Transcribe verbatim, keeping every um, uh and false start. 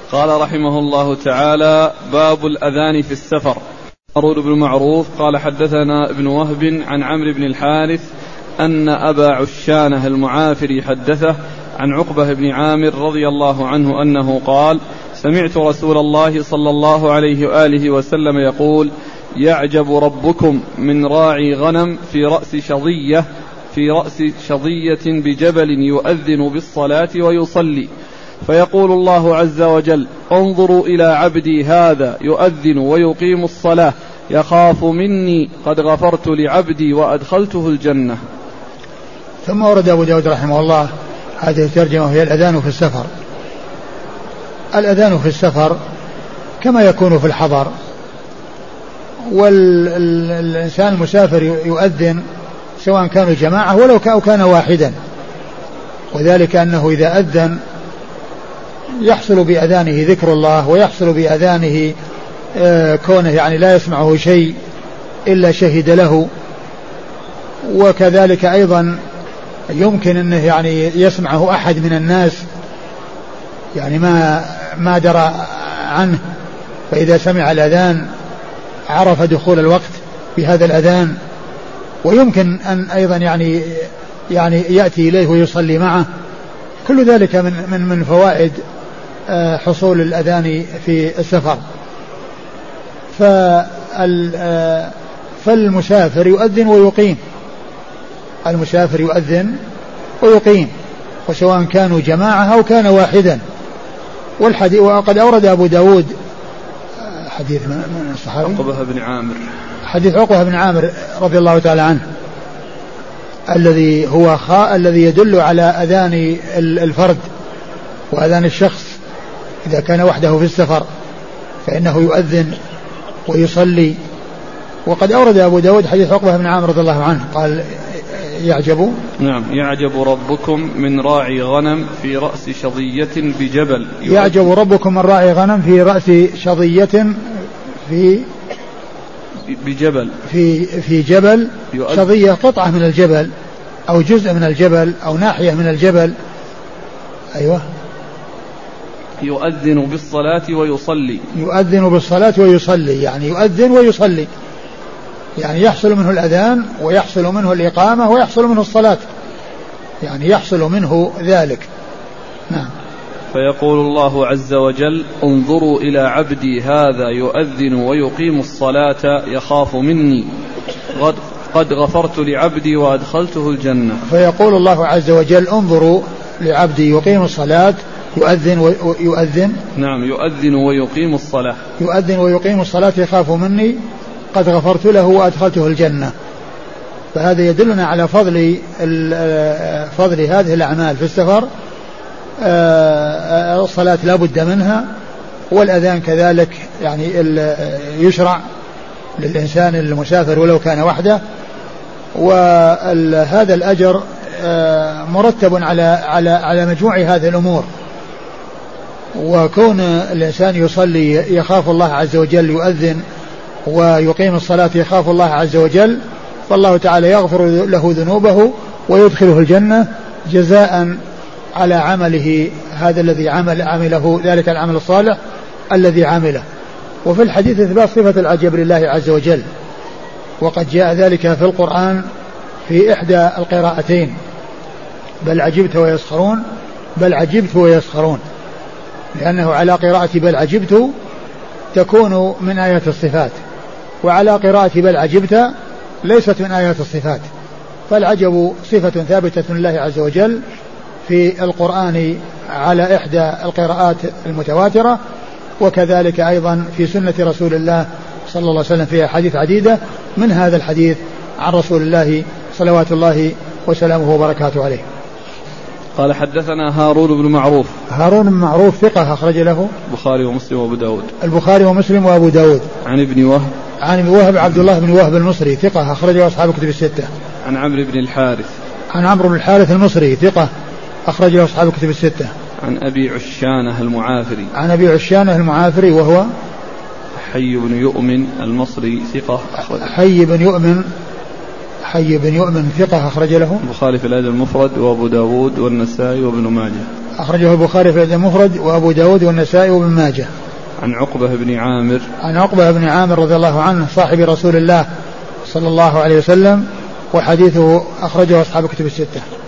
قال رحمه الله تعالى: باب الأذان في السفر. هارون بن معروف قال حدثنا ابن وهب عن عمرو بن الحارث أن أبا عشانة المعافري حدثه عن عقبة بن عامر رضي الله عنه أنه قال: سمعت رسول الله صلى الله عليه وآله وسلم يقول: يعجب ربكم من راعي غنم في رأس شظية في رأس شظية بجبل يؤذن بالصلاة ويصلي، فيقول الله عز وجل: انظروا إلى عبدي هذا يؤذن ويقيم الصلاة يخاف مني قد غفرت لعبدي وأدخلته الجنة. ثم ورد أبو داود رحمه الله هذه الترجمة هي الأذان في السفر. الأذان في السفر كما يكون في الحضر، والإنسان المسافر يؤذن سواء كانوا جماعة ولو كان واحدا، وذلك أنه إذا أذن يحصل بأذانه ذكر الله، ويحصل بأذانه كونه يعني لا يسمعه شيء إلا شهد له، وكذلك أيضا يمكن أنه يعني يسمعه أحد من الناس يعني ما ما درى عنه، فإذا سمع الأذان عرف دخول الوقت بهذا الأذان، ويمكن أن أيضا يعني يعني يأتي إليه ويصلي معه. كل ذلك من من من فوائد حصول الأذان في السفر. فالمسافر يؤذن ويقيم، المسافر يؤذن ويقيم، وسواء كانوا جماعة أو كان واحدا. والحديث وقد أورد أبو داود حديث من الصحابي عقبة بن عامر، حديث عقبة بن عامر رضي الله تعالى عنه الذي هو خاء الذي يدل على أذان الفرد وأذان الشخص إذا كان وحده في السفر، فإنه يؤذن ويصلي. وقد أورد أبو داود حديث عقبة بن عامر رضي الله عنه قال: يعجب نعم يعجب ربكم من راعي غنم في رأس شظية بجبل يعجب ربكم من راعي غنم في رأس شظية في بجبل في في جبل. شظية قطعة من الجبل أو جزء من الجبل أو ناحية من الجبل. أيوة. يؤذن بالصلاة ويصلي يؤذن بالصلاة ويصلي يعني يؤذن ويصلي، يعني يحصل منه الأذان ويحصل منه الإقامة ويحصل منه الصلاة، يعني يحصل منه ذلك. نعم. فيقول الله عز وجل: انظروا إلى عبدي هذا يؤذن ويقيم الصلاة يخاف مني قد غفرت لعبدي وأدخلته الجنة. فيقول الله عز وجل: انظروا لعبدي يقيم الصلاة يؤذن ويؤذن نعم يؤذن ويقيم الصلاة يؤذن ويقيم الصلاة يخاف مني قد غفرت له وأدخلته الجنة. فهذا يدلنا على فضل فضل هذه الأعمال في السفر. الصلاة لا بد منها، والأذان كذلك يعني يشرع للإنسان المسافر ولو كان وحده. وهذا الأجر مرتب على على على مجموع هذه الأمور. وكون الإنسان يصلي يخاف الله عز وجل، يؤذن ويقيم الصلاة يخاف الله عز وجل، فالله تعالى يغفر له ذنوبه ويدخله الجنة جزاء على عمله هذا الذي عمل عمله ذلك العمل الصالح الذي عمله. وفي الحديث إثبات صفة العجب لله عز وجل، وقد جاء ذلك في القرآن في إحدى القراءتين: بل عجبت ويسخرون بل عجبت ويسخرون، لأنه على قراءة بل عجبت تكون من آيات الصفات، وعلى قراءة بل عجبت ليست من آيات الصفات. فالعجب صفة ثابتة لله عز وجل في القرآن على إحدى القراءات المتواترة، وكذلك أيضا في سنة رسول الله صلى الله عليه وسلم في أحاديث عديدة، من هذا الحديث عن رسول الله صلوات الله وسلامه وبركاته عليه. قال: حدثنا هارون بن معروف. هارون بن معروف ثقة أخرج له البخاري ومسلم وأبو داود. البخاري ومسلم وأبو داود. عن ابن وهب. عن ابن وهب عبد الله بن وهب المصري ثقة أخرجه أصحاب الكتب الستة. عن عمرو بن الحارث. عن عمرو بن الحارث المصري ثقة أخرجه أصحاب الكتب الستة. عن أبي عشانة المعافري. عن أبي عشانة المعافري وهو حي بن يؤمن المصري ثقة. حي بن يؤمن حي بن يؤمن ثقة أخرج له البخاري في الأدب المفرد وأبو داود والنسائي وابن ماجه. أخرجه البخاري في الأدب المفرد وأبو داود والنسائي وابن ماجه. عن عقبة بن عامر عن عقبة بن عامر رضي الله عنه صاحب رسول الله صلى الله عليه وسلم، وحديثه أخرجه أصحاب كتب الستة.